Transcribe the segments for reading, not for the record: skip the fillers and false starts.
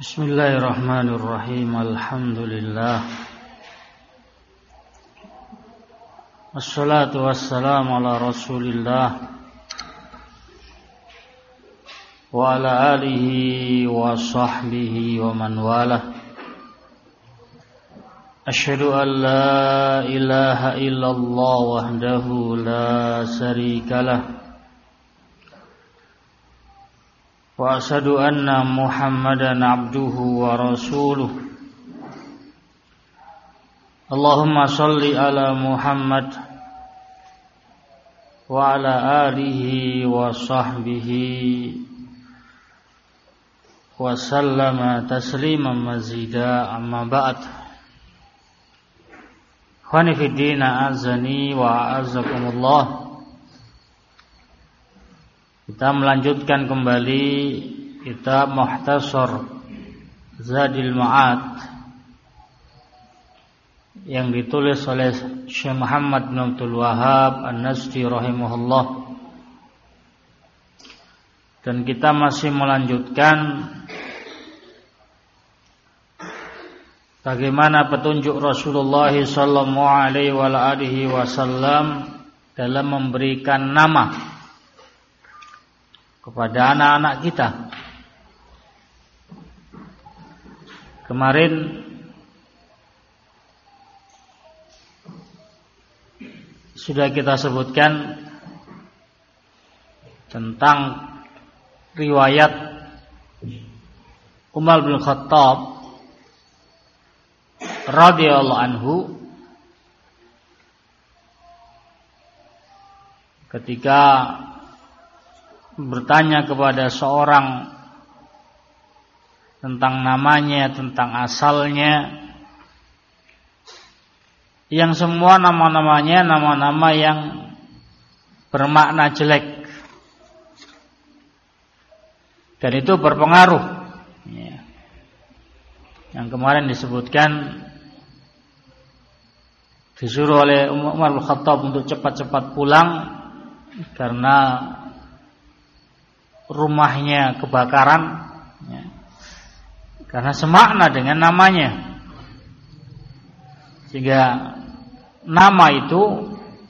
Bismillahirrahmanirrahim. Alhamdulillah. Wassalatu wassalamu ala Rasulillah wa ala alihi wa sahbihi wa man walah. Asyhadu an la ilaha illallah wahdahu la syarikalah wa asyhadu anna Muhammadan abduhu wa rasuluh. Allahumma shalli ala Muhammad wa ala alihi wa sahbihi wa sallama tasliman mazida, amma ba'd. Khani fid din, azani wa a'azzakumullah. Kita melanjutkan kembali kitab Mukhtasar Zadil Ma'ad yang ditulis oleh Syekh Muhammad bin Abdul Wahhab An-Najdi rahimahullah. Dan kita masih melanjutkan bagaimana petunjuk Rasulullah sallallahu alaihi wasallam dalam memberikan nama kepada anak-anak kita. Kemarin sudah kita sebutkan tentang riwayat Umar bin Khattab radhiyallahu anhu ketika bertanya kepada seorang tentang namanya, tentang asalnya, yang semua nama-namanya nama-nama yang bermakna jelek, dan itu berpengaruh. Yang kemarin disebutkan disuruh oleh Umar bin Khattab untuk cepat-cepat pulang karena rumahnya kebakaran, karena semakna dengan namanya, sehingga nama itu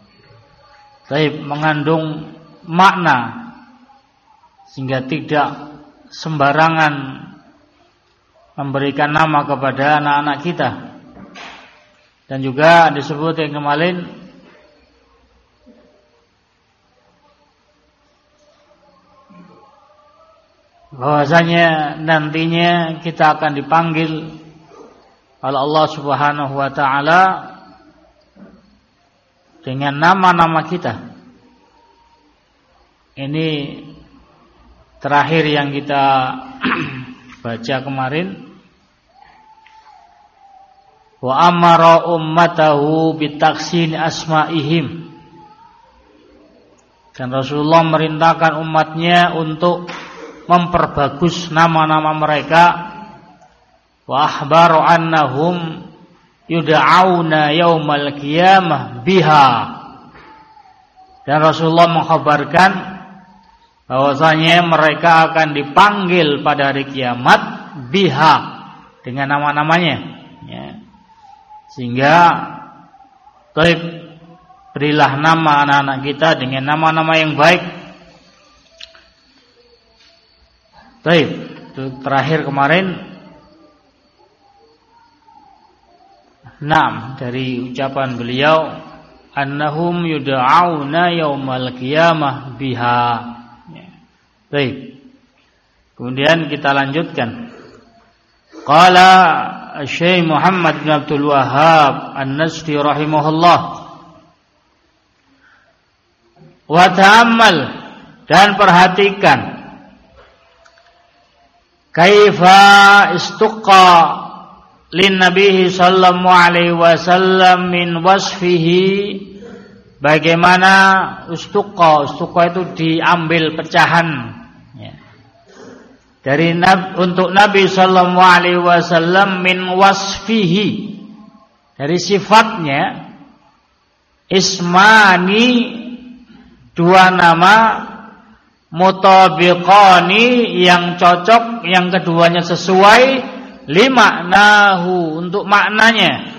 mengandung makna, sehingga tidak sembarangan memberikan nama kepada anak-anak kita. Dan juga disebut yang kemarin bahwasanya nantinya kita akan dipanggil oleh Allah Subhanahu wa taala dengan nama-nama kita. Ini terakhir yang kita baca kemarin. Wa amara ummatahu bitakhsin asma'ihim. Dan Rasulullah merintahkan umatnya untuk memperbagus nama-nama mereka. Wa akhbaru annahum yud'auna yaumal qiyamah biha. Dan Rasulullah mengkhabarkan bahwasanya mereka akan dipanggil pada hari kiamat biha, dengan nama-namanya, ya. Sehingga berilah nama anak-anak kita dengan nama-nama yang baik. Itu terakhir kemarin. Dari ucapan beliau, annahum yud'auna yaumal qiyamah biha. Kemudian kita lanjutkan. Qala Syekh Muhammad bin Abdul Wahhab An-Najdi rahimahullah. Wa ta'ammal, dan perhatikan kaifa istuqqa lin Nabi sallallahu alaihi wasallam min wasfihi, bagaimana ustuqqa itu diambil pecahan, ya, dari untuk Nabi sallallahu alaihi wasallam min wasfihi, dari sifatnya, ismani, dua nama, mutabiqani, yang cocok, yang keduanya sesuai, limaknahu, untuk maknanya.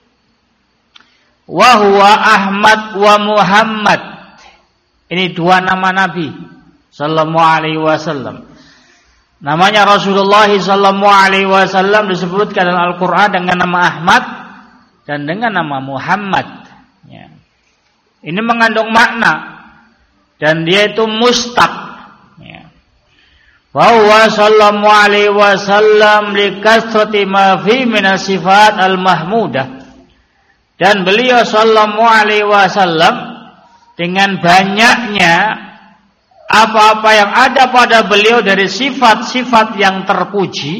Wa huwa Ahmad wa Muhammad. Ini dua nama Nabi sallallahu alaihi wasallam. Namanya Rasulullah sallallahu alaihi wasallam disebutkan dalam Al-Qur'an dengan nama Ahmad dan dengan nama Muhammad. Ya. Ini mengandung makna dan dia itu mustaq. Ya. Wa huwa sallallahu alaihi wasallam li kasrati ma fi min sifat al-mahmudah. Dan beliau sallallahu alaihi wasallam dengan banyaknya apa-apa yang ada pada beliau dari sifat-sifat yang terpuji,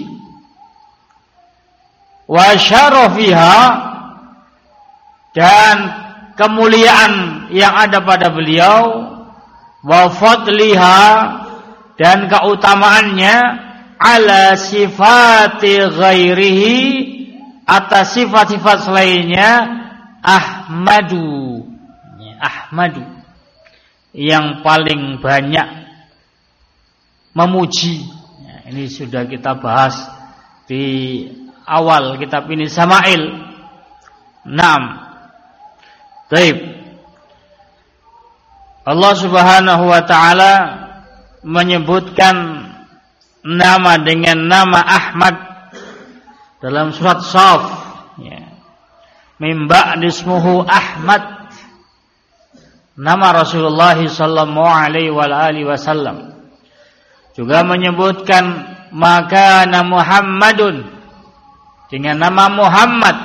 wa syarafiha, dan kemuliaan yang ada pada beliau, wa fadliha, dan keutamaannya, ala sifati ghairihi, atas sifat-sifat selainnya, Ahmadu, yang paling banyak memuji. Ini sudah kita bahas di awal kitab ini, Sama'il. Baik. Allah Subhanahu wa taala menyebutkan nama dengan nama Ahmad dalam surat Shaf, ya. Min ba'di ismuhu Ahmad, nama Rasulullah sallallahu alaihi wasallam. Juga menyebutkan makana Muhammadun, dengan nama Muhammad.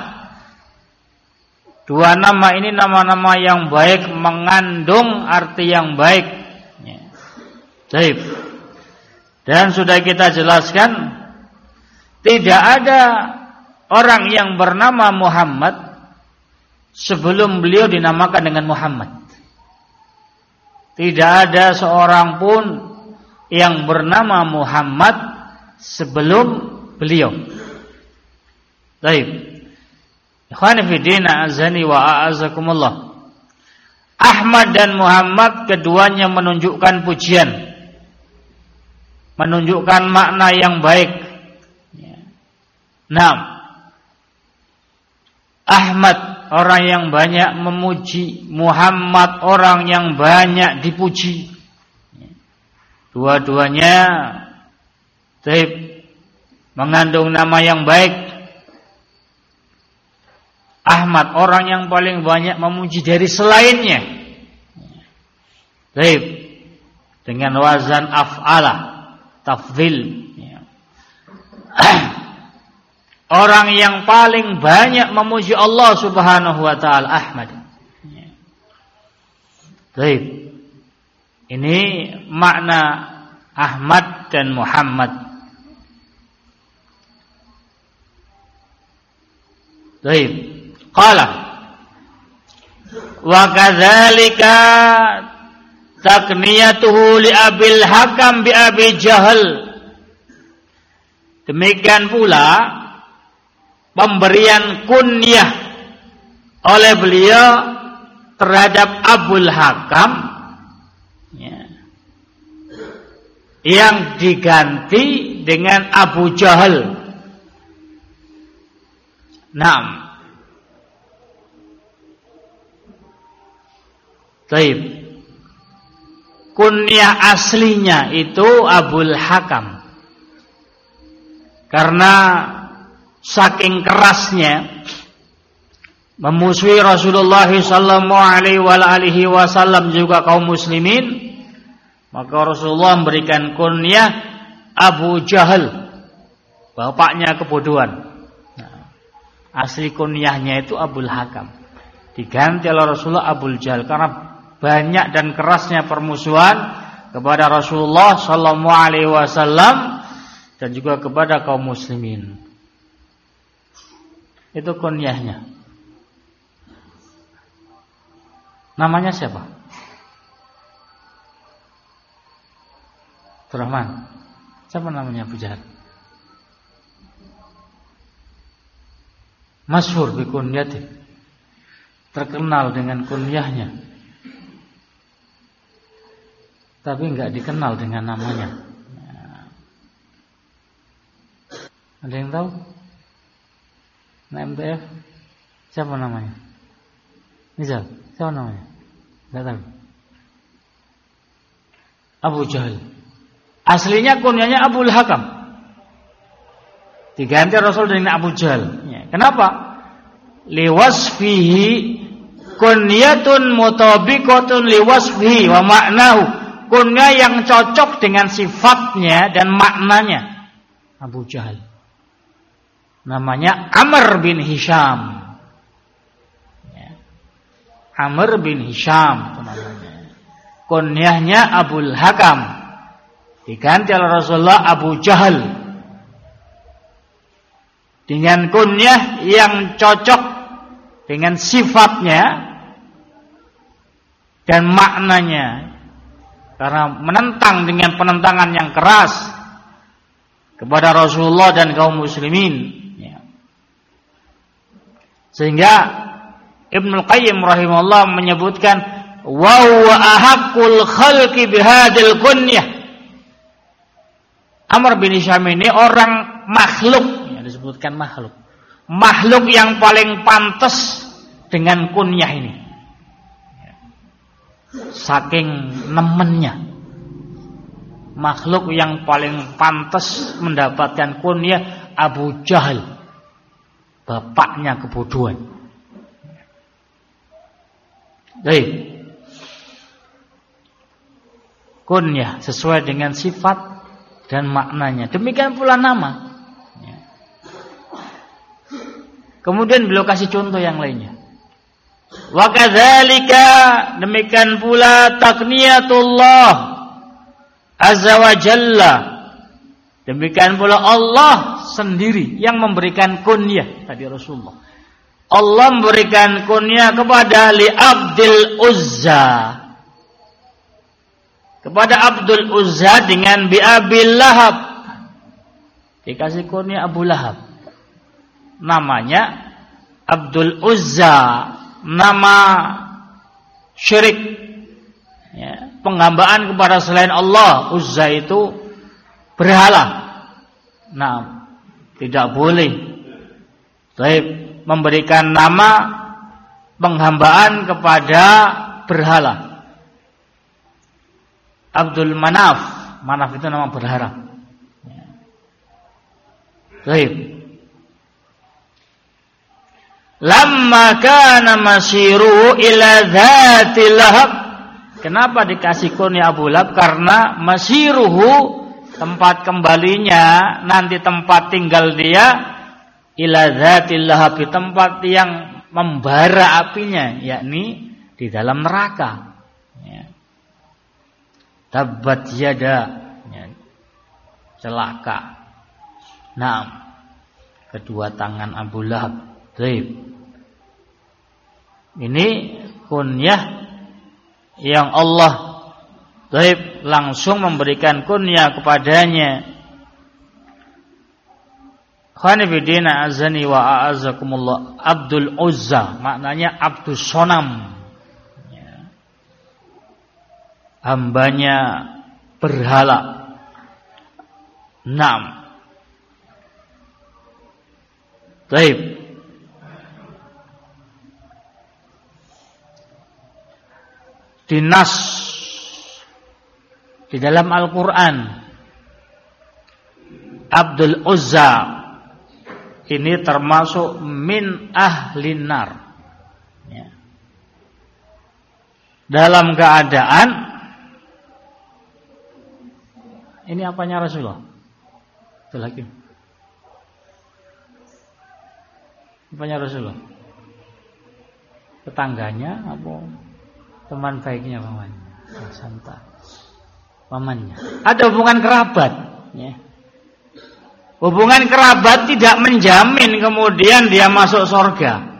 Dua nama ini nama-nama yang baik, mengandung arti yang baik. Baik. Dan sudah kita jelaskan, tidak ada orang yang bernama Muhammad sebelum beliau dinamakan dengan Muhammad. Tidak ada seorang pun yang bernama Muhammad sebelum beliau. Baik. Ikhwani fi din, azani wa a'azakumullah. Ahmad dan Muhammad keduanya menunjukkan pujian, menunjukkan makna yang baik. Ahmad orang yang banyak memuji, Muhammad orang yang banyak dipuji. Dua-duanya mengandung nama yang baik. Ahmad orang yang paling banyak memuji dari selainnya. Dengan wazan af'ala, tafdhil. Orang yang paling banyak memuji Allah Subhanahu wa taala, Ahmad. Baik. Ini makna Ahmad dan Muhammad. Baik. Qala wa kadzalika takniyatuhu li Abil Hakam bi Abi Jahal. Demikian pula pemberian kunyah oleh beliau terhadap Abul Hakam, yang diganti dengan Abu Jahal. Kunyah aslinya itu Abul Hakam, karena saking kerasnya memusuhi Rasulullah sallallahu alaihi wasallam juga kaum muslimin, maka Rasulullah memberikan kunyah Abu Jahal, bapaknya kebodohan. Asli kunyahnya itu Abul Hakam, diganti oleh Rasulullah Abul Jahal karena banyak dan kerasnya permusuhan kepada Rasulullah sallallahu alaihi wasallam dan juga kepada kaum muslimin. Itu kunyahnya. Namanya siapa? Abdurrahman. Siapa namanya Abu Jahal? Masyhur bi kunyati. Terkenal dengan kunyahnya. tapi enggak dikenal dengan namanya. Ada yang tahu? Nah, MTF siapa namanya? Misal, siapa namanya? Enggak tahu. Abu Jahal. Aslinya kunyanya Abul Hakam. Diganti Rasul dengan Abu Jahal. Ya. Kenapa? Liwasfihi kunyatun mutabiqatun liwasfihi wa maknahu. Kunya yang cocok dengan sifatnya dan maknanya. Abu Jahal. Namanya Amr bin Hisham. Ya. Amr bin Hisham itu namanya. Kunyahnya Abul Hakam, diganti oleh Rasulullah Abu Jahal dengan kunyah yang cocok dengan sifatnya dan maknanya, karena menentang dengan penentangan yang keras kepada Rasulullah dan kaum muslimin. Sehingga Ibnul Qayyim rahimahullah menyebutkan wa huwa ahaqqul khalqi bihadil kunyah. Amr bin Hisham ini orang makhluk, ya, disebutkan makhluk. Makhluk yang paling pantas dengan kunyah ini. Saking nemennya. Makhluk yang paling pantas mendapatkan kunyah Abu Jahal. Bapaknya kebodohan. Baik. Kunyah sesuai dengan sifat dan maknanya. Demikian pula nama. Kemudian beliau kasih contoh yang lainnya. Wa kadzalika, demikian pula takniyatullah azza wa jalla. Demikian pula Allah sendiri yang memberikan kunyah tadi Rasulullah. Allah memberikan kunyah kepada li Abdul Uzza. Kepada Abdul Uzza dengan bi Abil Lahab. Dikasih kunyah Abu Lahab. Namanya Abdul Uzza, nama syirik. Ya, penghambaan kepada selain Allah. Uzza itu berhala. Nah, tidak boleh. Baik, memberikan nama penghambaan kepada berhala. Abdul Manaf. Manaf itu nama berhala. Baik. Lamma kana masiru ila dzatil lahab. Kenapa dikasih kunyah Abu Lahab? Karena masiruhu, tempat kembalinya, nanti tempat tinggal dia, ila dzatil lahab, tempat yang membara apinya, yakni di dalam neraka. Tabbat yada, celaka. Nah, kedua tangan Abu Lahab. Baik. Ini kunyah yang Allah baik langsung memberikan kunyah kepadanya. Khanifidina azani wa a'azakumullah. Abdul Uzza, maknanya Abdus Sonam. Hambanya berhala. Naam. Baik. Dinas di dalam Al-Quran, Abdul Uzza ini termasuk min ahlin nar. Dalam keadaan ini apanya Rasulullah? Betul lagi. Apanya Rasulullah? Tetangganya apa teman baiknya pamannya? Santai. Pamannya. Ada hubungan kerabat. Ya. Hubungan kerabat tidak menjamin kemudian dia masuk surga.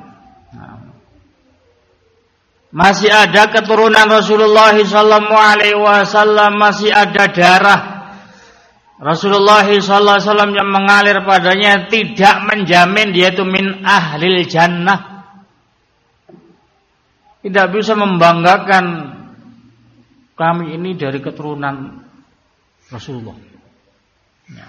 Masih ada keturunan Rasulullah SAW, masih ada darah Rasulullah SAW yang mengalir padanya, tidak menjamin dia itu min ahlil jannah. Tidak bisa membanggakan kami ini dari keturunan Rasulullah. Ya.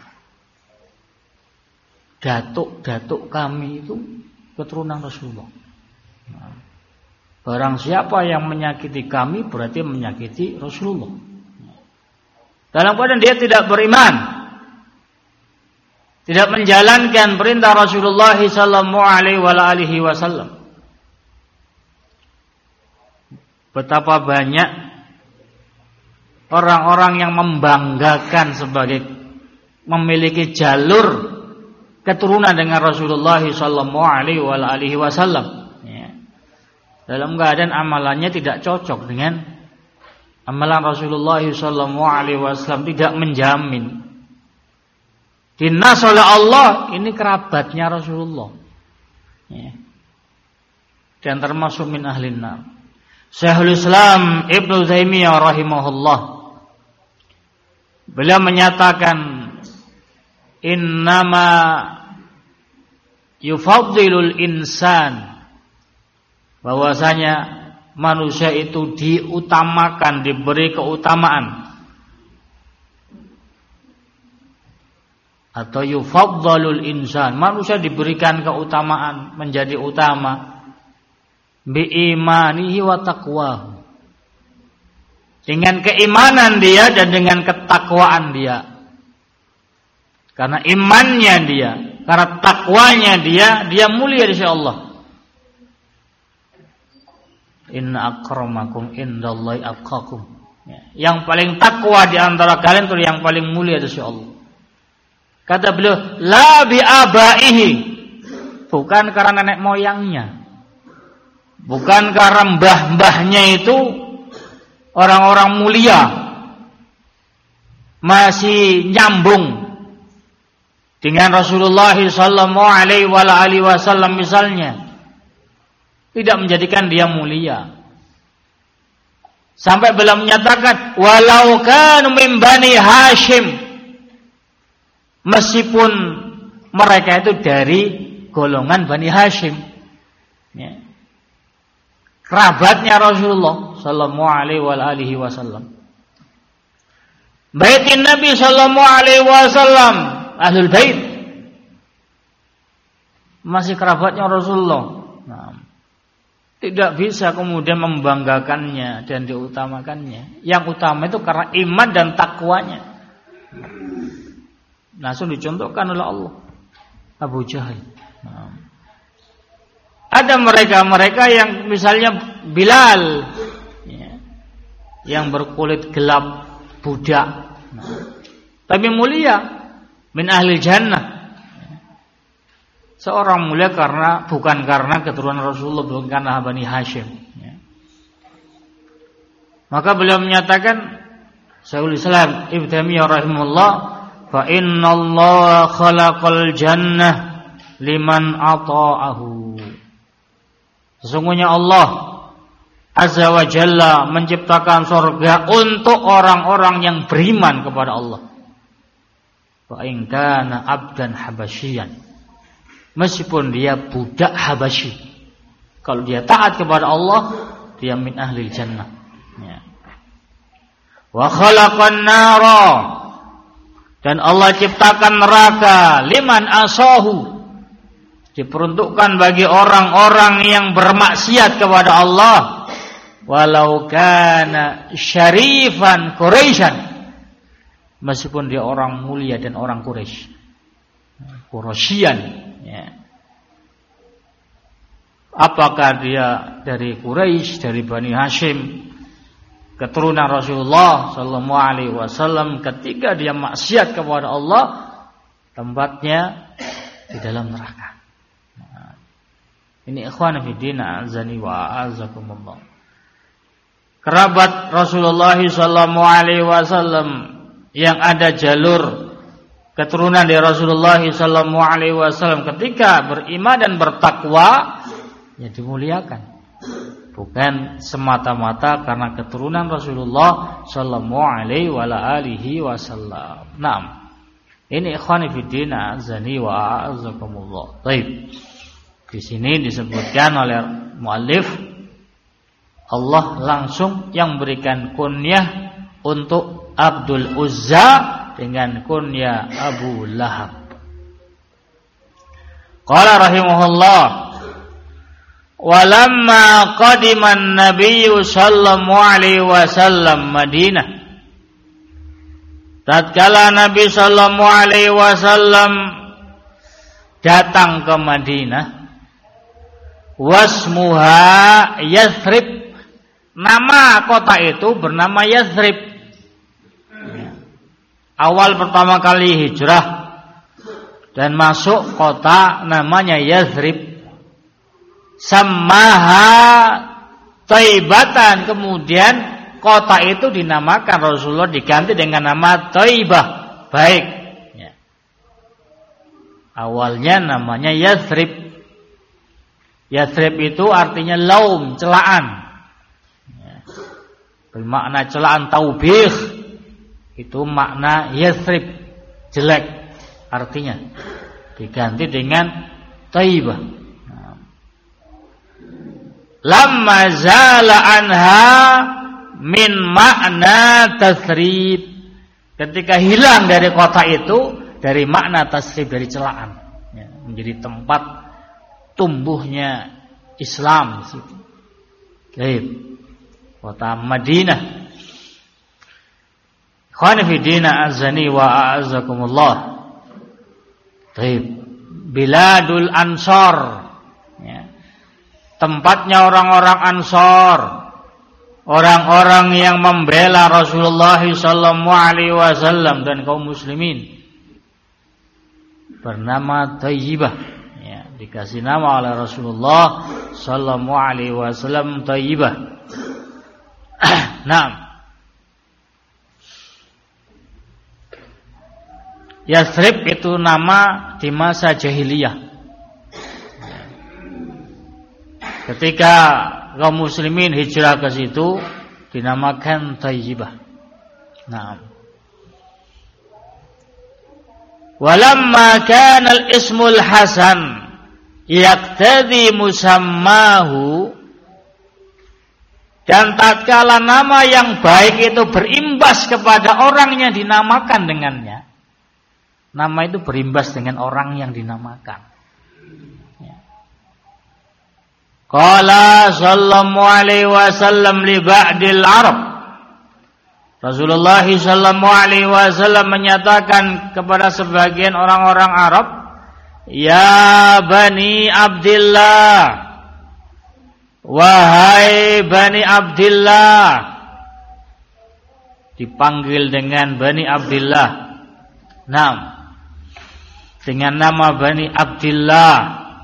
Datuk kami itu keturunan Rasulullah. Nah, barang siapa yang menyakiti kami berarti menyakiti Rasulullah. Dalam keadaan dia tidak beriman, tidak menjalankan perintah Rasulullah sallallahu alaihi wasallam. Betapa banyak orang-orang yang membanggakan sebagai memiliki jalur keturunan dengan Rasulullah sallallahu alaihi wasallam. Ya. Dalam keadaan amalannya tidak cocok dengan amalan Rasulullah sallallahu alaihi wasallam, tidak menjamin. Dinas oleh Allah ini kerabatnya Rasulullah. Ya. Dan termasuk min ahlin nar. Syekhul Islam Ibnu Taimiyah rahimahullah, beliau menyatakan innama yufaddilul insan, bahwasanya manusia itu diutamakan, diberi keutamaan, atau yufaddalul insan, manusia diberikan keutamaan, menjadi utama biimanihi wa taqwahu, dengan keimanan dia dan dengan ketakwaan dia. Karena imannya dia, karena takwanya dia mulia di sisi Allah. Inna akramakum indallahi atqakum. Yang paling takwa di antara kalian itu yang paling mulia di sisi Allah. Kata beliau, la bi abaihi, bukan karena nenek moyangnya, bukan karena mbah-mbahnya itu orang-orang mulia, masih nyambung dengan Rasulullah sallallahu alaihi wasallam misalnya, tidak menjadikan dia mulia. Sampai beliau menyatakan walau kanu min Bani Hashim, meskipun mereka itu dari golongan Bani Hashim, ya, kerabatnya Rasulullah sallallahu alaihi wasallam. Baitin Nabi sallallahu alaihi wasallam, ahlul bait, masih kerabatnya Rasulullah. Nah, tidak bisa kemudian membanggakannya dan diutamakannya. Yang utama itu karena iman dan takwanya. Langsung dicontohkan oleh Allah. Abu Jahal. Nah, ada mereka yang misalnya Bilal, ya, yang berkulit gelap, budak, tapi mulia, min ahli jannah. Seorang mulia bukan karena keturunan Rasulullah, bukan karena Bani Hashim. Ya. Maka beliau menyatakan, Syekhul Islam Ibnu Taimiyah rahimahullah, fa innallaha khalaqal jannah liman ata'ahu. Sesungguhnya Allah Azza wa Jalla menciptakan surga untuk orang-orang yang beriman kepada Allah. Wa in kana abdan habasyian, meskipun dia budak Habasyi, kalau dia taat kepada Allah, dia min ahlil jannah. Ya. Wa khalaqan nara, dan Allah ciptakan neraka liman asahu, diperuntukkan bagi orang-orang yang bermaksiat kepada Allah, walau kana syarifan Quraisyan, meskipun dia orang mulia dan orang Quraisy, Quraisyan. Ya. Apakah dia dari Quraisy, dari Bani Hashim, keturunan Rasulullah sallallahu alaihi wasallam, ketika dia maksiat kepada Allah, tempatnya di dalam neraka. Nah, ini ikhwan fillah azani wa azakumullah. Kerabat Rasulullah sallallahu alaihi wasallam yang ada jalur keturunan dari Rasulullah sallallahu alaihi wasallam, ketika beriman dan bertakwa, ya dimuliakan. Bukan semata-mata karena keturunan Rasulullah sallallahu alaihi wasallam. Naam. Ini ikhwani fiddin azani wa azakumullah. Baik. Di sini disebutkan oleh muallif, Allah langsung yang berikan kunyah untuk Abdul Uzza dengan kunya Abu Lahab. Qala rahimahullah, walamma qadiman nabiyyu sallallahu alaihi wasallam Madinah, tatkala Nabi sallallahu alaihi wasallam datang ke Madinah, wasmuha Yathrib, nama kota itu bernama Yathrib. Awal pertama kali hijrah dan masuk kota namanya Yathrib. Sammaha Thaibatan, kemudian kota itu dinamakan Rasulullah diganti dengan nama Thaibah, baik. Ya. Awalnya namanya Yathrib. Yathrib itu artinya laum, celaan. Ya. Bermakna celaan, taubih. Itu makna Yathrib, jelek artinya. Diganti dengan Thaibah. Lamma zala anha min makna tasrib, ketika hilang dari kota itu dari makna tasrib, dari celaan, ya, menjadi tempat tumbuhnya Islam di situ. Baik. Kota Madinah. Ikhwani fi din, azani wa a'azzakumullah. Baik. Biladul Ansar, ya. Tempatnya orang-orang Ansar, orang-orang yang membela Rasulullah sallallahu alaihi wasallam dan kaum muslimin, bernama Thayyibah. Ya, dikasih nama oleh Rasulullah sallallahu alaihi wasallam Thayyibah. Naam. Yathrib itu nama di masa jahiliyah. Ketika kaum muslimin hijrah ke situ dinamakan Thayyibah. Naam. Walamma kana al-ismul hasan yaqtadi musammahu, dan tatkala nama yang baik itu berimbas kepada orang yang dinamakan dengannya. Nama itu berimbas dengan orang yang dinamakan. Qala sallallahu alaihi wasallam li ba'dil Arab, Rasulullah sallallahu alaihi wasallam menyatakan kepada sebagian orang-orang Arab, ya Bani Abdillah, wahai Bani Abdillah. Dipanggil dengan Bani Abdillah. Naam. Dengan nama Bani Abdillah,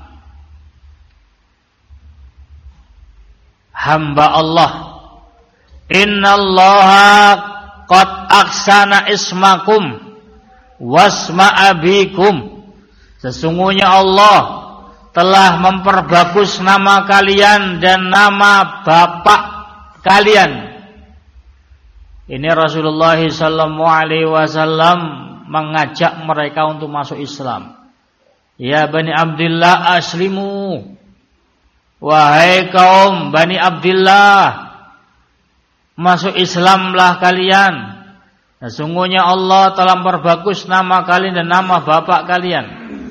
hamba Allah. Innallaha qad aksana ismakum wasma abikum, sesungguhnya Allah telah memperbagus nama kalian dan nama bapak kalian. Ini Rasulullah sallallahu alaihi wasallam mengajak mereka untuk masuk Islam. Ya Bani Abdillah aslimu, wahai kaum Bani Abdillah, masuk Islamlah kalian. Sesungguhnya Allah telah memperbagus nama kalian dan nama bapak kalian.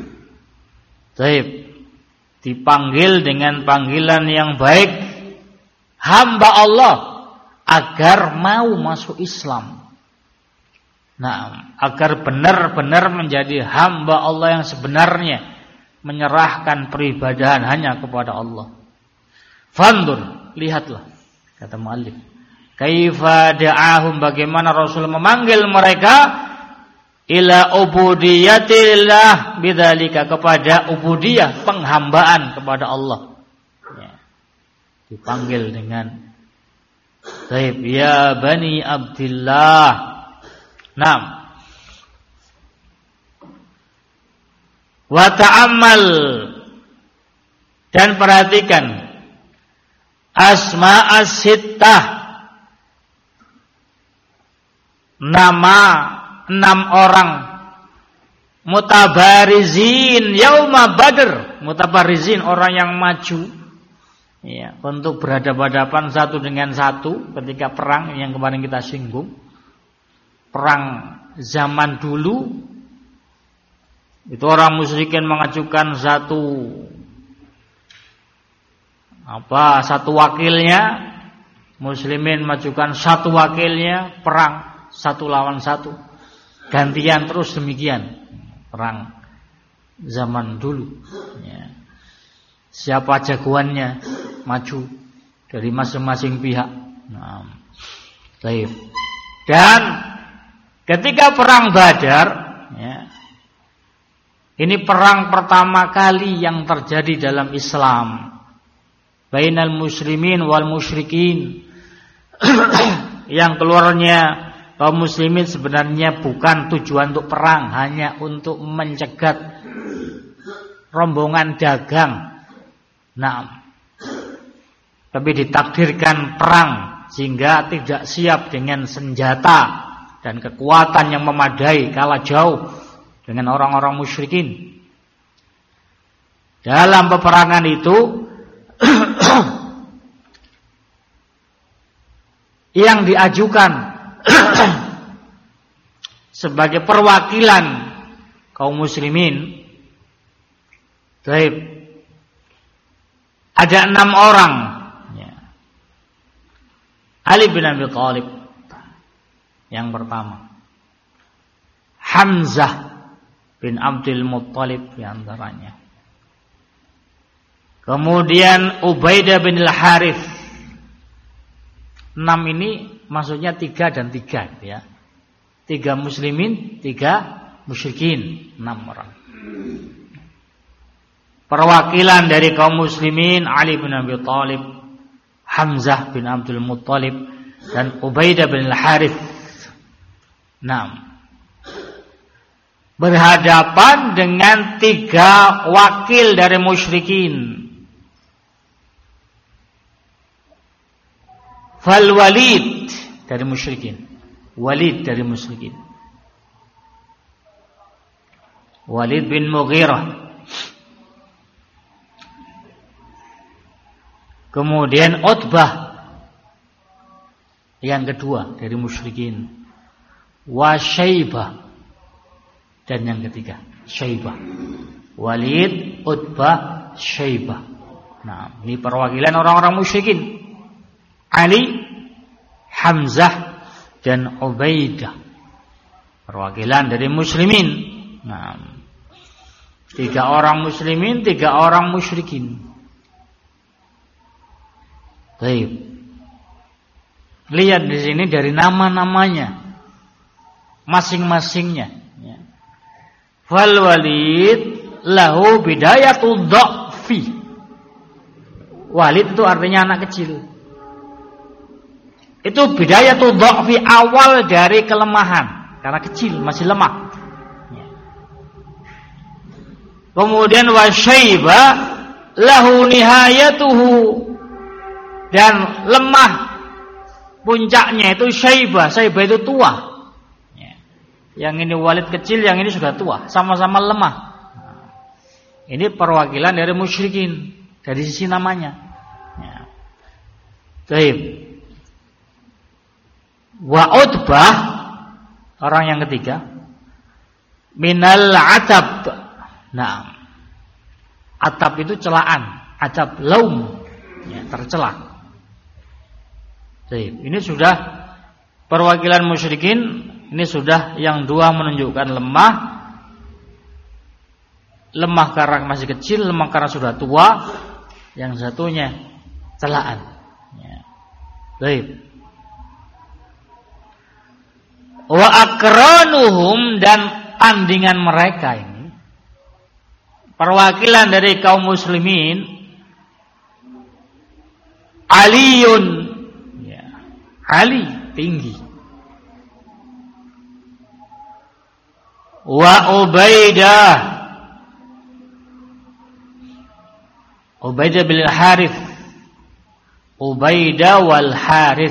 Baik. Dipanggil dengan panggilan yang baik, hamba Allah, agar mau masuk Islam. Nah, agar benar-benar menjadi hamba Allah yang sebenarnya, menyerahkan peribadahan hanya kepada Allah. Fandur, lihatlah, kata muallif, kaifa da'ahum, bagaimana Rasul memanggil mereka ila ubudiyatillah bidzalika, kepada ubudiyah, penghambaan kepada Allah. Ya. Dipanggil dengan Taib, ya Bani Abdillah. Naam. Wa ta'ammal, dan perhatikan asma as-sittah, nama 6 orang mutabarizin yauma Badr. Mutabarizin, orang yang maju, ya, untuk berhadapan-hadapan satu dengan satu ketika perang yang kemarin kita singgung. perang zaman dulu itu orang musyrikin mengajukan satu wakilnya, muslimin mengajukan satu wakilnya, perang satu lawan satu, gantian terus demikian perang zaman dulu. Ya. Siapa jagoannya maju dari masing-masing pihak. Nah, baik. Dan ketika perang Badar, ya, ini perang pertama kali yang terjadi dalam Islam, bainal muslimin wal musyrikin. Yang keluarnya kaum muslimin sebenarnya bukan tujuan untuk perang, hanya untuk mencegat rombongan dagang. Nah, tapi ditakdirkan perang sehingga tidak siap dengan senjata dan kekuatan yang memadai, kalah jauh dengan orang-orang musyrikin. Dalam peperangan itu yang diajukan sebagai perwakilan kaum muslimin, ada 6 orang. Ali bin Abi Thalib yang pertama, Hamzah bin Abdul Muttalib di antaranya. Kemudian Ubaidah bin Al-Harith. 6 ini maksudnya 3 dan 3 ya. 3 muslimin, 3 musyrikin, 6 orang. Perwakilan dari kaum muslimin Ali bin Abi Thalib, Hamzah bin Abdul Muttalib, dan Ubaidah bin Al-Harith. 6. Berhadapan dengan 3 wakil dari musyrikin. Fal Walid dari musyrikin. Walid dari musyrikin. Walid bin Mughirah. Kemudian Utbah yang kedua dari musyrikin. Wa Syaibah, dan yang ketiga Syaibah. Walid, Utbah, Syaibah. Nah, ini perwakilan orang-orang musyrikin. Ali, Hamzah, dan Ubaidah, perwakilan dari muslimin. Nah, 3 orang muslimin, 3 orang musyrikin. Baik. Lihat di sini dari nama-namanya masing-masingnya. Ya. Fal Walid lahu bidayatul dha'fi. Walid itu artinya anak kecil. Itu bidayatul dha'fi, awal dari kelemahan, karena kecil, masih lemah. Ya. Kemudian wa Syaibah lahu nihayatuhu, dan lemah puncaknya itu Syaibah. Syaibah itu tua. Ya. Yang ini Walid kecil, yang ini sudah tua, sama-sama lemah. Nah, ini perwakilan dari musyrikin dari sisi namanya. Ya. Baik. Wa Utbah, orang yang ketiga, minal atab. Nah, atab itu celaan, atab laum, ya, tercela. Ini sudah perwakilan musyrikin. Ini sudah yang 2 menunjukkan lemah karena masih kecil, lemah karena sudah tua. Yang satunya celaan. Ya. Baik. Wa akranuhum, dan tandingan mereka ini, perwakilan dari kaum muslimin, Aliun, ya, Ali tinggi, wa Ubaidah bin Al-Harith, Ubaidah wal Harith.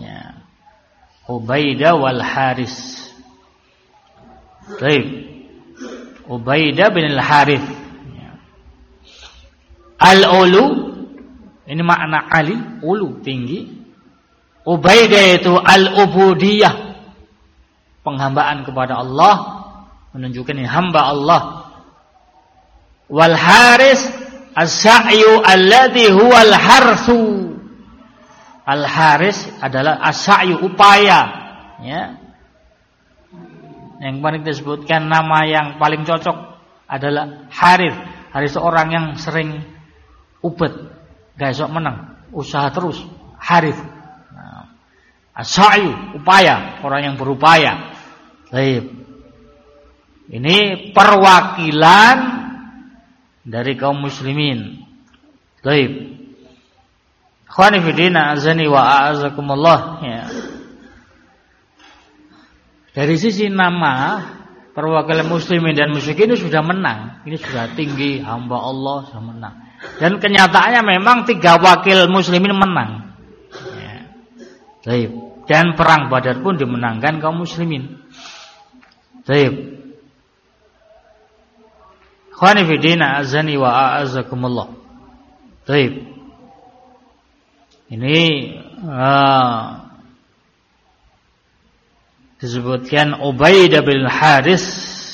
Ubaidah wal Haris. Baik. Ubaidah bin Al-Harith. Al-ulu, ini makna Ali, ulu tinggi. Ubaidah itu al-ubudiyah, penghambaan kepada Allah, menunjukkan ini hamba Allah. Wal haris as-sa'yu alladhi huwal harsu. Al haris adalah as-sa'yu, upaya, ya. Yang paling disebutkan nama yang paling cocok adalah Harith. Harith seorang yang sering ubet, gak esok menang, usaha terus. Harith. Nah, as-sa'yu, upaya, orang yang berupaya. Baik. Ini perwakilan dari kaum muslimin. Baik. Ikhwani fi din, azani wa a'azakumullah, ya. Dari sisi nama, perwakilan muslimin dan musyrikin ini sudah menang. Ini sudah tinggi, hamba Allah sudah menang. Dan kenyataannya memang 3 wakil muslimin menang. Ya. Baik. Dan perang Badar pun dimenangkan kaum muslimin. Baik. Khani fi din, azani wa a'azakumullah. Baik. Ini disebutkan Ubaidah bin Haris,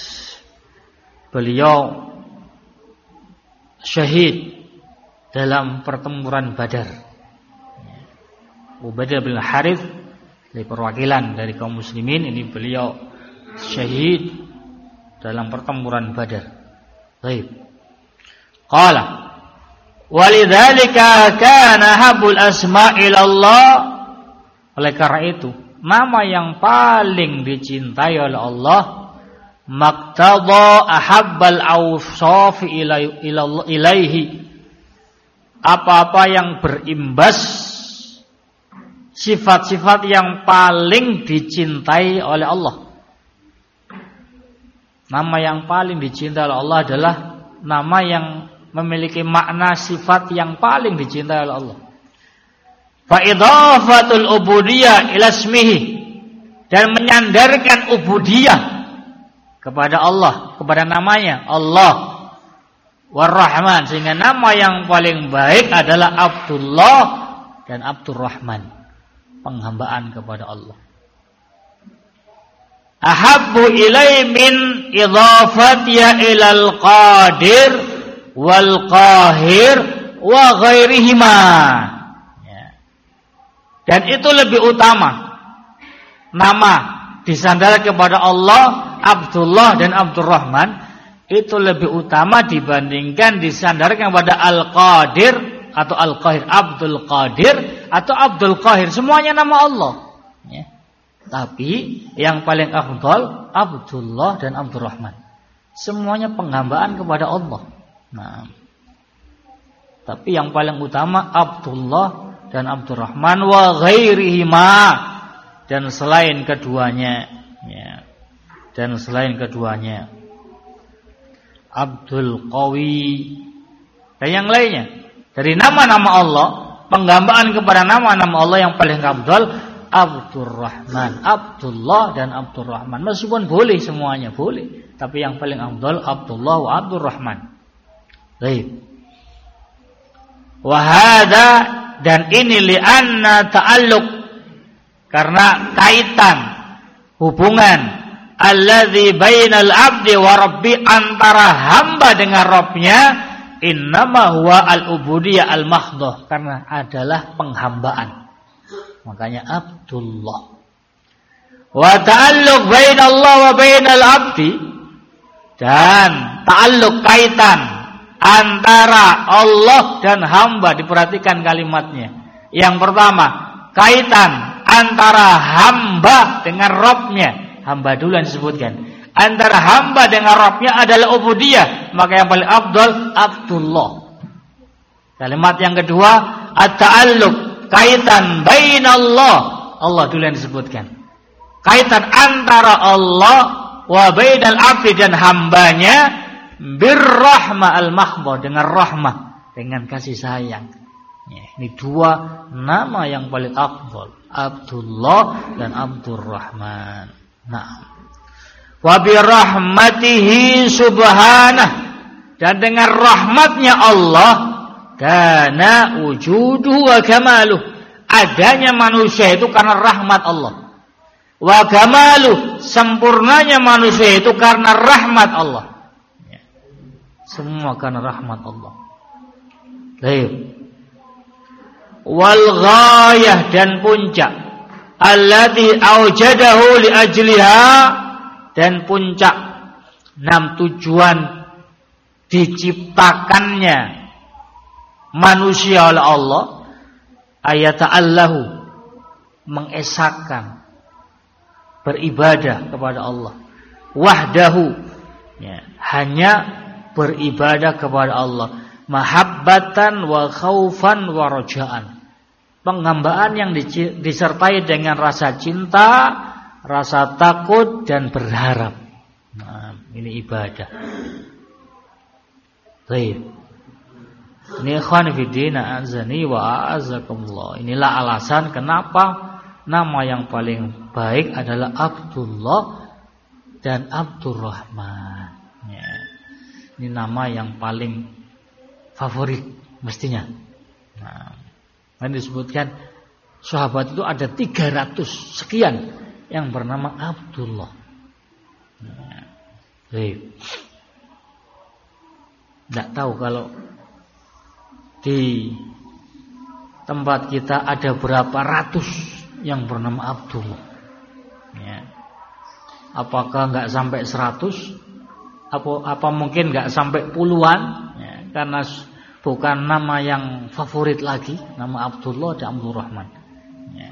beliau syahid dalam pertempuran Badar. Ubaidah bin Haris dari perwakilan dari kaum muslimin, ini beliau syahid dalam pertempuran Badar. Baik. Qala walidzalika kana habul asma'i ilallah. Oleh karena itu, nama yang paling dicintai oleh Allah, maqtada ahabbal awsaf ilaihi, apa-apa yang berimbas sifat-sifat yang paling dicintai oleh Allah. Nama yang paling dicintai oleh Allah adalah nama yang memiliki makna sifat yang paling dicintai oleh Allah. Fa idhafatul ubudiyah ila ismihi, dan menyandarkan ubudiyah kepada Allah, kepada namanya Allah War-Rahman, sehingga nama yang paling baik adalah Abdullah dan Abdurrahman, penghambaan kepada Allah. Ahabbu ilai min idhafatiya ilal qadir wal qahir wa ghairihima. Dan itu lebih utama, nama disandar kepada Allah, Abdullah dan Abdurrahman, itu lebih utama dibandingkan disandarkan kepada Al-Qadir atau Al-Qahir. Abdul Qadir atau Abdul Qahir, semuanya nama Allah, ya. Tapi yang paling afdal Abdullah dan Abdurrahman, semuanya penghambaan kepada Allah. Nah, tapi yang paling utama Abdullah dan Abdurrahman wa ghairihima, dan selain keduanya, ya. Dan selain keduanya, Abdul Qawi dan yang lainnya. Dari nama-nama Allah, penghambaan kepada nama-nama Allah yang paling afdal Abdurrahman, Abdullah dan Abdurrahman. Meskipun boleh semuanya boleh, tapi yang paling afdal Abdullah wa Abdurrahman. Baik. Wa hadza, dan ini li'anna ta'alluq, karena kaitan, hubungan alladzi bainal abdi wa rabbi, antara hamba dengan Rabbnya, innama huwa al-ubudiyah al-mahdhah, karena adalah penghambaan. Makanya Abdullah. Wa ta'alluq bainallah wa bainal abdi, dan ta'alluq, kaitan antara Allah dan hamba. Diperhatikan kalimatnya. Yang pertama, kaitan antara hamba dengan Rabbnya. Hamba dulu yang disebutkan. Antara hamba dengan Rabbnya adalah ubudiyah, maka yang paling afdal Abdullah. Kalimat yang kedua, at-ta'alluq, kaitan bainallah, Allah dulu yang disebutkan. Kaitan antara Allah wa bainal abdi, dan hambanya, birrahmah al-mahdhah, dengan rahmah, dengan kasih sayang. Ya, ini dua nama yang paling afdal, Abdullah dan Abdurrahman. Nah, wa birahmatihi subhanah, dan dengan rahmatnya Allah, kana wujuduhu wa kamaluh, adanya manusia itu karena rahmat Allah. Wa kamaluh, sempurnanya manusia itu karena rahmat Allah. Ya. Semua karena rahmat Allah. Baik. Wal ghayah, dan puncak, allati aujadahu li ajliha, dan puncak tujuan diciptakannya manusia oleh Allah, ayata'allahu, mengesahkan beribadah kepada Allah, wahdahu, ya, hanya beribadah kepada Allah, mahabbatan wa khaufan wa rajaan, penghambaan yang disertai dengan rasa cinta, rasa takut dan berharap. Nah, ini ibadah. Baik. Ini ikhwan fillah azani wa azakumullah. Inilah alasan kenapa nama yang paling baik adalah Abdullah dan Abdurrahman. Ya. Ini nama yang paling favorit mestinya. Nah, yang disebutkan sahabat itu ada 300 sekian yang bernama Abdullah. Nah, tidak tahu kalau di tempat kita ada berapa ratus yang bernama Abdullah. Ya. Apakah nggak sampai 100? Apa mungkin nggak sampai puluhan? Ya, karena bukan nama yang favorit lagi, nama Abdullah dan Abdurrahman. Ya.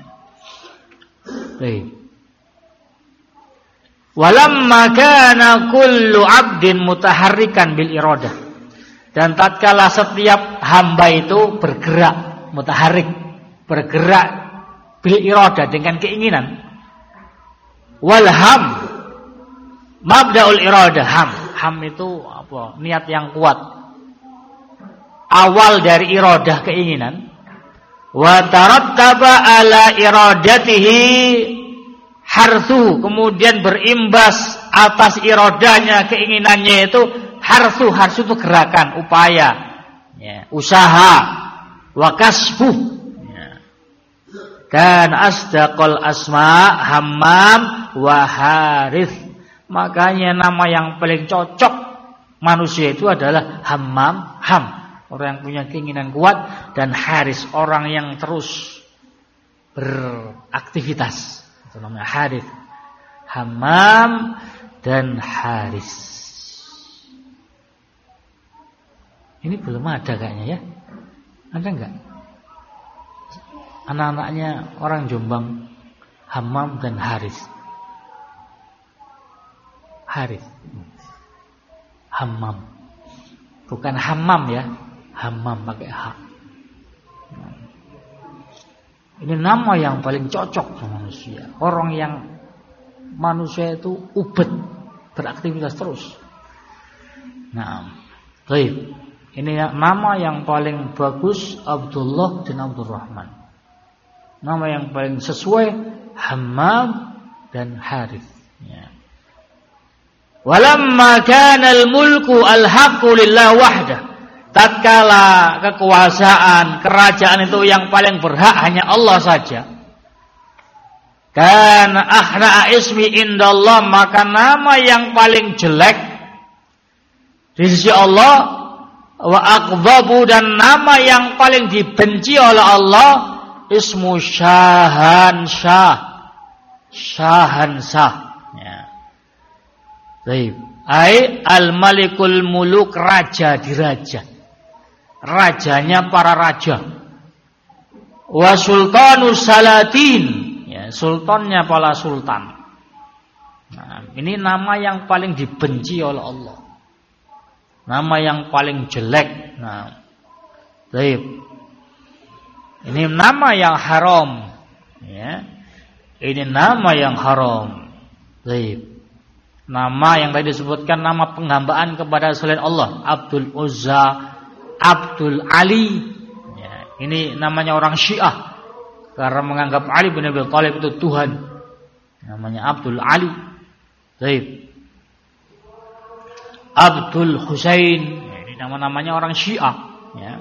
Walamma kana kullu 'abdin mutaharrikan bil iradah. Dan tatkala setiap hamba itu bergerak, mutaharrik, bergerak bil iradah, dengan keinginan. Wal ham, mabda'ul iradah, ham itu apa? Niat yang kuat. Awal dari iradah, keinginan. Wa tarattaba ala iradatihi harsu, kemudian berimbas atas iradahnya, keinginannya itu harsu itu gerakan, upaya, ya, usaha, wa kasbuh, ya. Dan asdaqal asma Hammam wa Harith. Makanya nama yang paling cocok manusia itu adalah Hammam, orang yang punya keinginan kuat, dan Harith, orang yang terus beraktivitas. Itu namanya Harith. Hammam dan Harith. Ini belum ada kayaknya ya. Ada enggak? Anak-anaknya orang Jombang, Hammam dan Harith. Harith. Hammam. Bukan Hammam ya. Hammam pakai H. Ini nama yang paling cocok sama manusia. Orang yang manusia itu ubet, beraktivitas terus. Nah, baik. Ini nama yang paling bagus, Abdullah dan Abdurrahman. Nama yang paling sesuai, Hammam dan Harith. Ya. Walamma kana al-mulku al-haqqu lillah wahdah. Tatkala kekuasaan, kerajaan itu yang paling berhak hanya Allah saja. Kana akhna ismi indallah, maka nama yang paling jelek di sisi Allah, wa aqdhabu, dan nama yang paling dibenci oleh Allah, ismu Syahansah. Ya. Baik. Ai al-malikul muluk, raja diraja. Rajanya para raja. Wa sultanus salatin, ya, sultannya para sultan. Nah, ini nama yang paling dibenci oleh Allah. Nama yang paling jelek. Nah, baik. Ini nama yang haram, ya. Ini nama yang haram. Baik. Nama yang tadi disebutkan nama penghambaan kepada selain Allah, Abdul Uzza, Abdul Ali. Ya, ini namanya orang Syiah karena menganggap Ali bin Abi Thalib itu Tuhan. Namanya Abdul Ali. Baik. Abdul Husain, ya, ini nama-namanya orang Syiah, ya.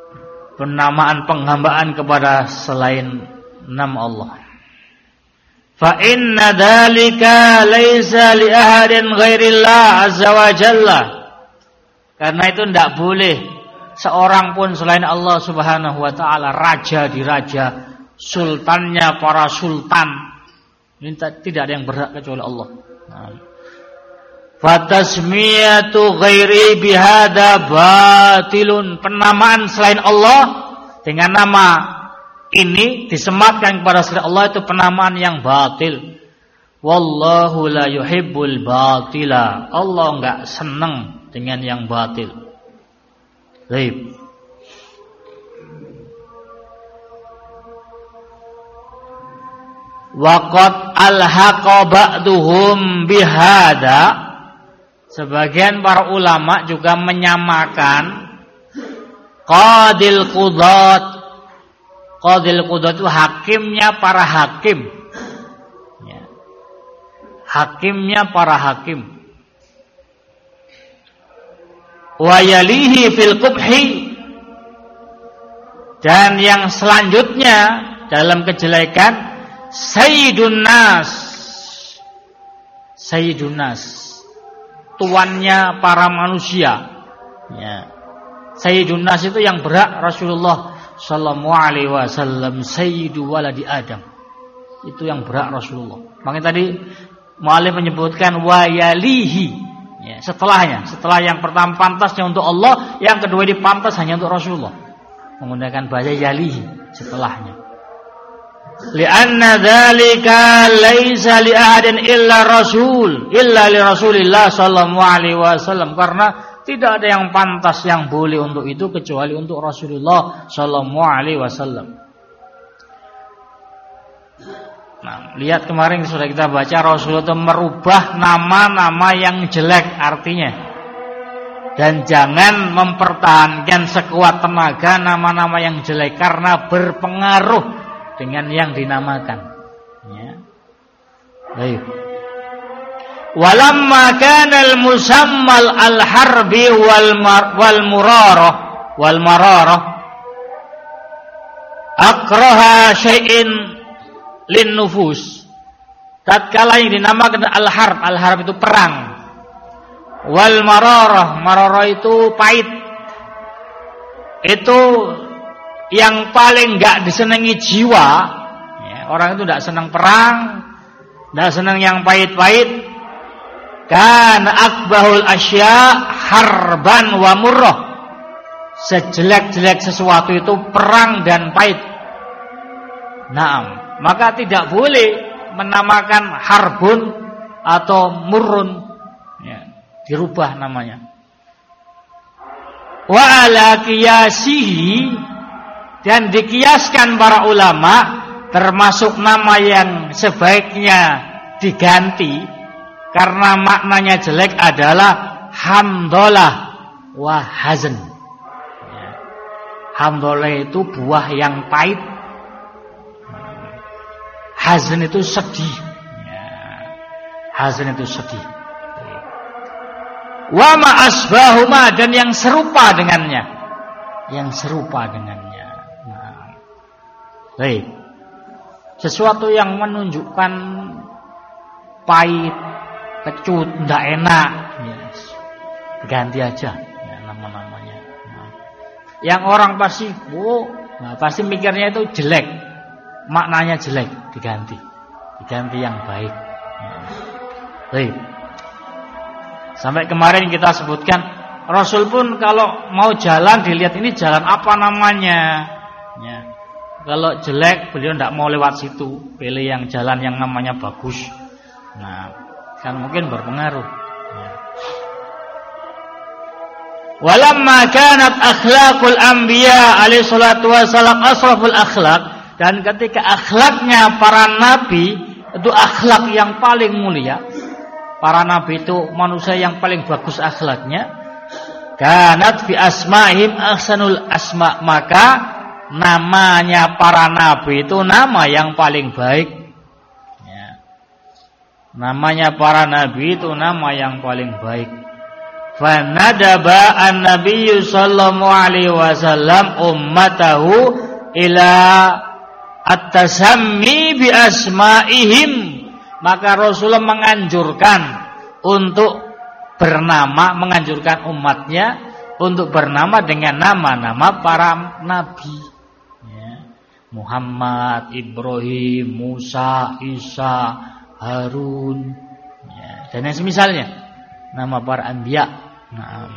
Penamaan penghambaan kepada selain nama Allah. fa inna dzalika laisa li ahadin ghairillah azza wa jalla. Karena itu tidak boleh seorang pun selain Allah Subhanahu wa taala, raja di raja, sultannya para sultan, ini tidak ada yang berhak kecuali Allah. Fatasmiyatu ghairi bihada batilun. Penamaan selain Allah dengan nama ini disematkan kepada selain Allah itu penamaan yang batil. Wallahu la yuhibbul batila. Allah enggak senang dengan yang batil. Baik. Waqad alhaqa ba'duhum bihada. Sebagian para ulama juga menyamakan qadil qudat. Qadil qudat itu hakimnya para hakim. Ya. Hakimnya para hakim. Wa yalihi fil qubhi. Dan yang selanjutnya dalam kejelekan Sayyidun Nas. Sayyidun Nas, tuannya para manusia. Ya. Sayyidun Nas itu yang berhak Rasulullah sallallahu alaihi wasallam, sayyidu waladi Adam. Itu yang berhak Rasulullah. Makanya tadi mu'allif menyebutkan wa yalihi. Ya, setelahnya, setelah yang pertama pantasnya untuk Allah, yang kedua ini pantas hanya untuk Rasulullah. Menggunakan bahasa yalihi, setelahnya. Lianna dzalika laisa li ahadin illa li Rasulillah sallallahu alaihi wasallam, karena tidak ada yang pantas yang boleh untuk itu kecuali untuk Rasulullah sallallahu alaihi wasallam. Nah, lihat kemarin sudah kita baca Rasulullah itu merubah nama-nama yang jelek artinya. Dan jangan mempertahankan sekuat tenaga nama-nama yang jelek karena berpengaruh dengan yang dinamakan. Ya. Baik. Walamma kana al-musammal al-harbi wal mararah akraha syai'in lin nufus. Tatkala yang dinamakan al-harb itu perang. Wal mararah itu pahit. Itu yang paling enggak disenangi jiwa, ya, orang itu enggak senang perang, enggak senang yang pahit-pahit. Kana akbahul asya harban wa murrah. Sejelek-jelek sesuatu itu perang dan pahit. Naam, maka tidak boleh menamakan harbun atau murrun, ya, dirubah namanya. Wa ala qiyasihi, dan dikiaskan para ulama termasuk nama yang sebaiknya diganti karena maknanya jelek adalah hamdalah wa hazn. Ya. Hamdalah itu buah yang pahit, hazn itu sedih. Ya. Hazn itu sedih. Wa ma asbahuma, dan yang serupa dengannya. Yang serupa dengannya. Baik. Sesuatu yang menunjukkan pahit, kecut, tidak enak, yes, ganti aja ya, nama-namanya. Nah. Yang orang pasti, pasti mikirnya itu jelek, maknanya jelek, diganti yang baik. Ya. Baik. Sampai kemarin kita sebutkan Rasul pun kalau mau jalan dilihat ini jalan apa namanya. Ya. Kalau jelek beliau tidak mau lewat situ, pilih yang jalan yang namanya bagus. Nah, kan mungkin berpengaruh. Ya. Walamma kanat akhlaqul anbiya alaihi salatu wasallam asraful akhlaq, dan ketika akhlaknya para nabi itu akhlak yang paling mulia, para nabi itu manusia yang paling bagus akhlaknya, kanat fi asma'ihim ahsanul asma', maka namanya para nabi itu nama yang paling baik. Ya. Namanya para nabi itu nama yang paling baik. Fa nadaba an-nabiyyu sallallahu alaihi wasallam ummatahu ila at-tasammi bi asma'ihim maka Rasulullah menganjurkan umatnya untuk bernama dengan nama-nama para nabi. Ya. Muhammad, Ibrahim, Musa, Isa, Harun, ya. Dan yang semisalnya nama para anbiya. Nah.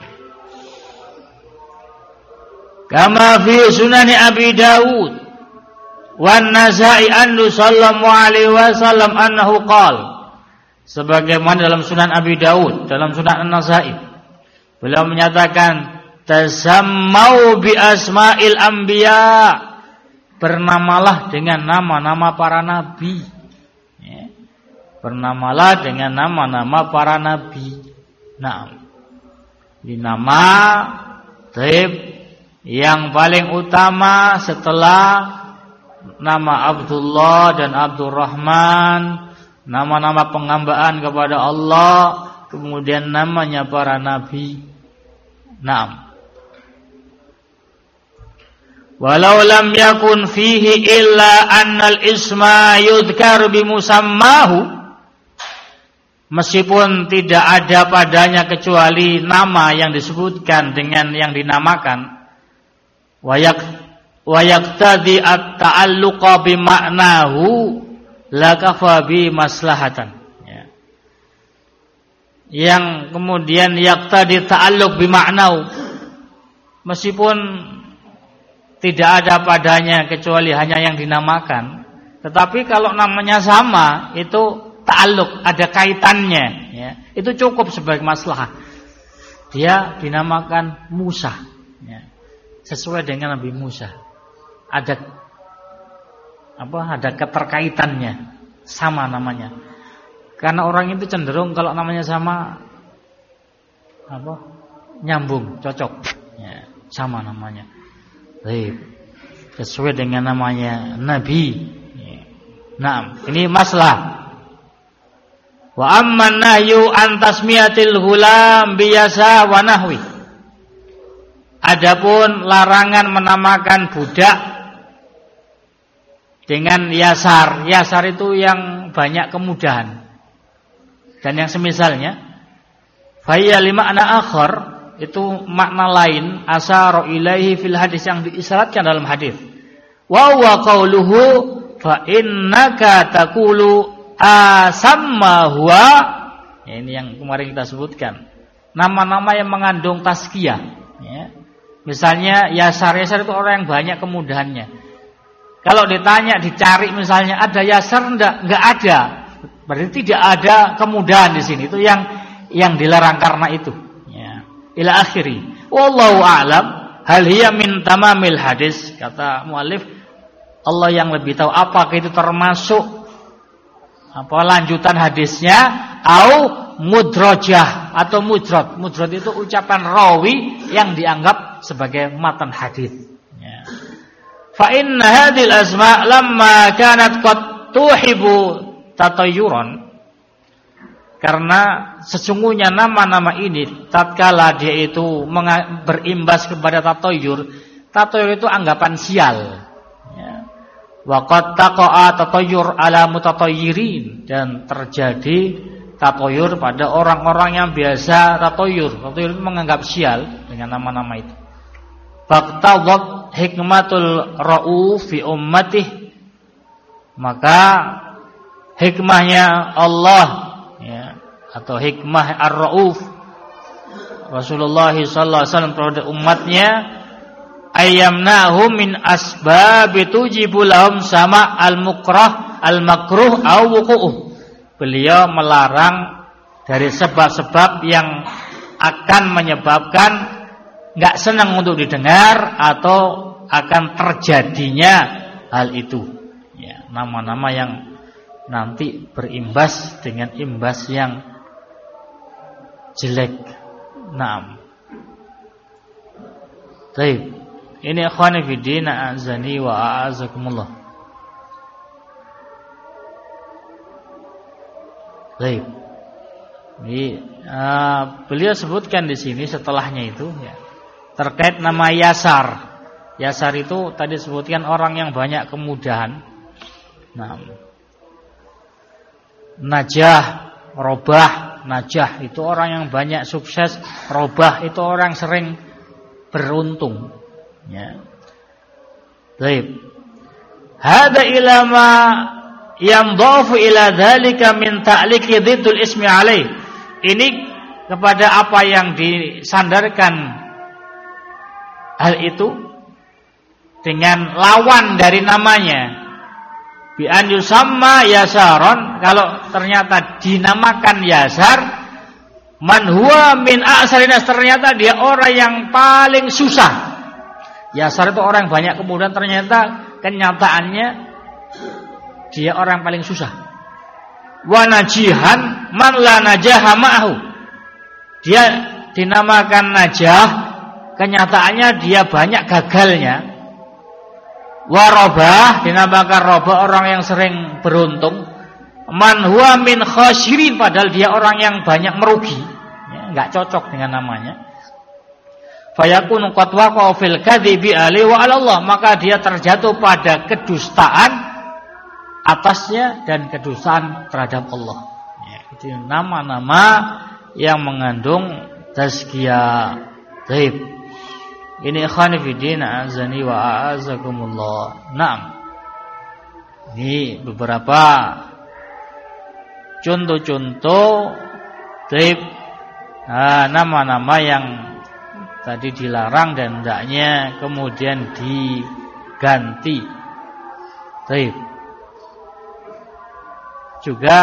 Kama fi sunani Abi Dawud wan Nasa'i anhu sallallahu alaihi wasallam annahu qala, sebagaimana dalam Sunan Abi Dawud, dalam Sunan An-Nasa'i, beliau menyatakan tasammau bi asma'il anbiya, bernamalah dengan nama-nama para nabi. Ya. Bernamalah dengan nama-nama para nabi. Nah, di nama taib yang paling utama setelah nama Abdullah dan Abdurrahman, nama-nama penghambaan kepada Allah, kemudian namanya para nabi. Naam. Walau lam yakun fihi illa annal isma yudhkar bimusammahu, meskipun tidak ada padanya kecuali nama yang disebutkan dengan yang dinamakan, wa yaqtadi at-ta'alluqa bi ma'nahu la kafa bi maslahatan. Ya. Yang kemudian yaqtadi ta'alluq bi ma'nahu, meskipun tidak ada padanya kecuali hanya yang dinamakan, tetapi kalau namanya sama itu ta'alluq, ada kaitannya, ya, itu cukup sebagai maslahah. Dia dinamakan Musa, ya, sesuai dengan Nabi Musa, ada keterkaitannya, sama namanya. Karena orang itu cenderung kalau namanya sama nyambung, cocok, ya, sama namanya. Baik, sesuai dengan namanya Nabi. Nah, ini masalah. Wa amman nahyu an tasmiyatil ghulam biyasa wa nahwi. Adapun larangan menamakan budak dengan yasar. Yasar itu yang banyak kemudahan dan yang semisalnya. Faya lima'na akhar, itu makna lain, asyara ilaihi fil hadis, yang diisyaratkan dalam hadis. Wa huwa qauluhu fa innaka taqulu asamma huwa. Ya, ini yang kemarin kita sebutkan. Nama-nama yang mengandung tazkiyah, ya. Misalnya Yasar itu orang yang banyak kemudahannya. Kalau ditanya, dicari misalnya ada Yasar, enggak ada. Berarti tidak ada kemudahan di sini. Itu yang dilarang karena itu. Ya. Ila akhiri. Wallahu a'lam. Hal hiya min tamamil hadis. Kata muallif, Allah yang lebih tahu apakah itu termasuk lanjutan hadisnya au mudrajah atau mudrot. Mudrot itu ucapan rawi yang dianggap sebagai matan hadis. Ya. Fa inna hadhil asma' lamma kanat qad tuhibu tatayyuran, karena sesungguhnya nama-nama ini tatkala dia itu berimbas kepada tatayyur. Tatayyur itu anggapan sial. Ya. Wa qad taqa'a tatayyur ala mutatayyirin, dan terjadi tatayyur pada orang-orang yang biasa tatayyur. Tatayyur itu menganggap sial dengan nama-nama itu. Faqtadhat hikmatul rauf fi ummatih, maka hikmahnya Allah, ya, atau hikmah ar-rauf Rasulullah sallallahu alaihi wasallam terhadap umatnya, ayyamnahu min asbabi tujibu lahum sama al-mukrah al-makruh au wuqu'uh. Beliau melarang dari sebab-sebab yang akan menyebabkan enggak senang untuk didengar atau akan terjadinya hal itu. Ya, nama-nama yang nanti berimbas dengan imbas yang jelek. Naam. Baik. Ini ikhwani fi din, a'azani wa a'azakumullah. Baik. Ini beliau sebutkan di sini setelahnya itu, ya, terkait nama Yasar. Yasar itu tadi sebutkan orang yang banyak kemudahan. Nah, Najah, robah, najah itu orang yang banyak sukses, robah itu orang sering beruntung. Ya. Baik. Hada ilama yang dhafu ila dzalika min ta'liqi dhiddul ismi alaih. Ini kepada apa yang disandarkan hal itu dengan lawan dari namanya. Bi an yusamma yasaron, kalau ternyata dinamakan yasar, man huwa min a'sarinas, ternyata dia orang yang paling susah. Yasar itu orang banyak, kemudian ternyata kenyataannya dia orang paling susah. Wa najihan man la najaha ma'ahu, dia dinamakan najah, kenyataannya dia banyak gagalnya. Warobah, dinamakan robah, orang yang sering beruntung. Man huwa min khasirin, padahal dia orang yang banyak merugi, ya, enggak cocok dengan namanya. Fayakunu qad waqa'a fil kadhibi alaihi wa 'ala Allah, maka dia terjatuh pada kedustaan atasnya dan kedustaan terhadap Allah. Ya, itu nama-nama yang mengandung tazkiyah. Baik. Ini ikhwan fillah azani wa a'azakumullah. Naam. Ini beberapa contoh-contoh nama-nama yang tadi dilarang dan hendaknya kemudian diganti. Baik. Juga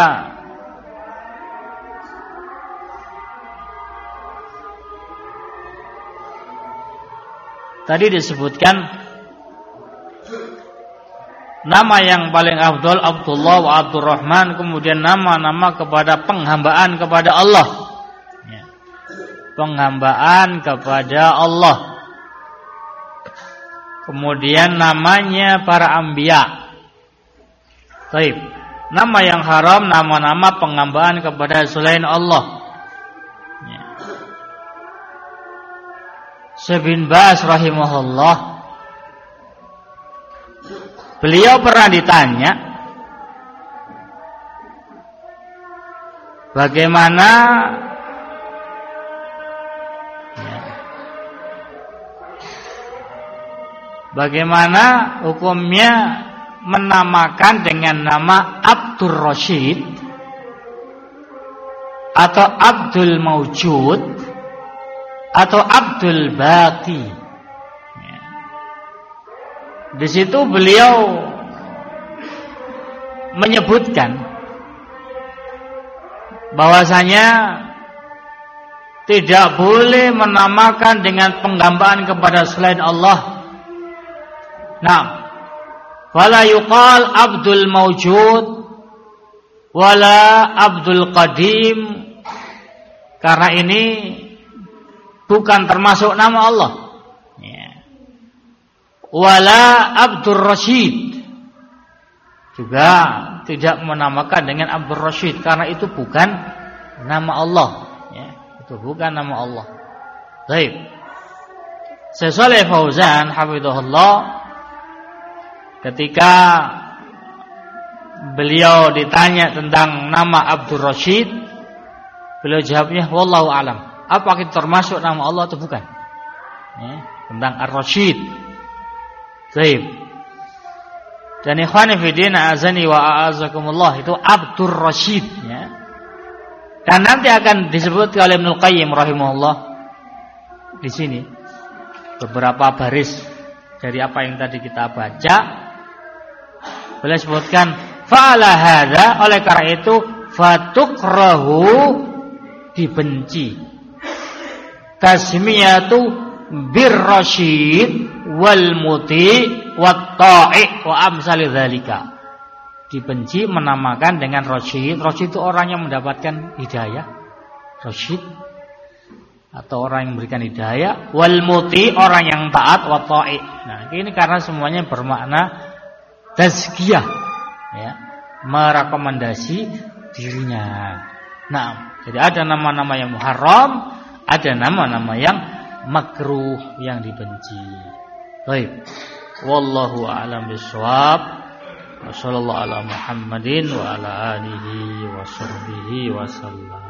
tadi disebutkan nama yang paling afdal Abdullah wa Abdurrahman, kemudian nama-nama kepada penghambaan kepada Allah. Ya. Penghambaan kepada Allah. Kemudian namanya para anbiya. Baik. Nama yang haram, nama-nama penghambaan kepada selain Allah. Syekh bin Baz rahimahullah, beliau pernah ditanya bagaimana hukumnya menamakan dengan nama Abdur Rasyid atau Abdul Maujud atau Abdul Baqi. Di situ beliau menyebutkan bahwasanya tidak boleh menamakan dengan penghambaan kepada selain Allah. Nah, wala yuqal Abdul Maujud wala Abdul Qadim, karena ini bukan termasuk nama Allah. Ya. Wala Abdur Rasyid, juga tidak menamakan dengan Abdur Rasyid, karena itu bukan nama Allah. Ya. Itu bukan nama Allah. Baik. Syekh Shalih Fauzan hafizahullah, ketika beliau ditanya tentang nama Abdur Rasyid, beliau jawabnya wallahu alam. Apa itu termasuk nama Allah atau bukan? Ya, tentang Ar-Rasyid. Baik. Dan ikhwan fillah azani wa a'azakumullah, itu Abdur Rasyid, ya. Dan nanti akan disebut oleh Ibnu Qayyim rahimahullah di sini beberapa baris dari apa yang tadi kita baca. Beliau sebutkan fa'ala hadza, oleh karena itu fatukrahu, dibenci tasmiyatu birrasyid wal muti wat ta'i wa amsal dzalika. Dibenci menamakan dengan rasyid. Rasyid itu orang yang mendapatkan hidayah, rasyid, atau orang yang memberikan hidayah. Wal muti, orang yang taat. Wat ta'i. Nah, ini karena semuanya bermakna tazkiyah, ya, merekomendasi dirinya. Nah, jadi ada nama-nama yang muharram, ada nama-nama yang makruh, yang dibenci. Baik. Wallahu a'lam bishawab. Wassallallahu ala Muhammadin wa ala alihi wa sahbihi wasallam.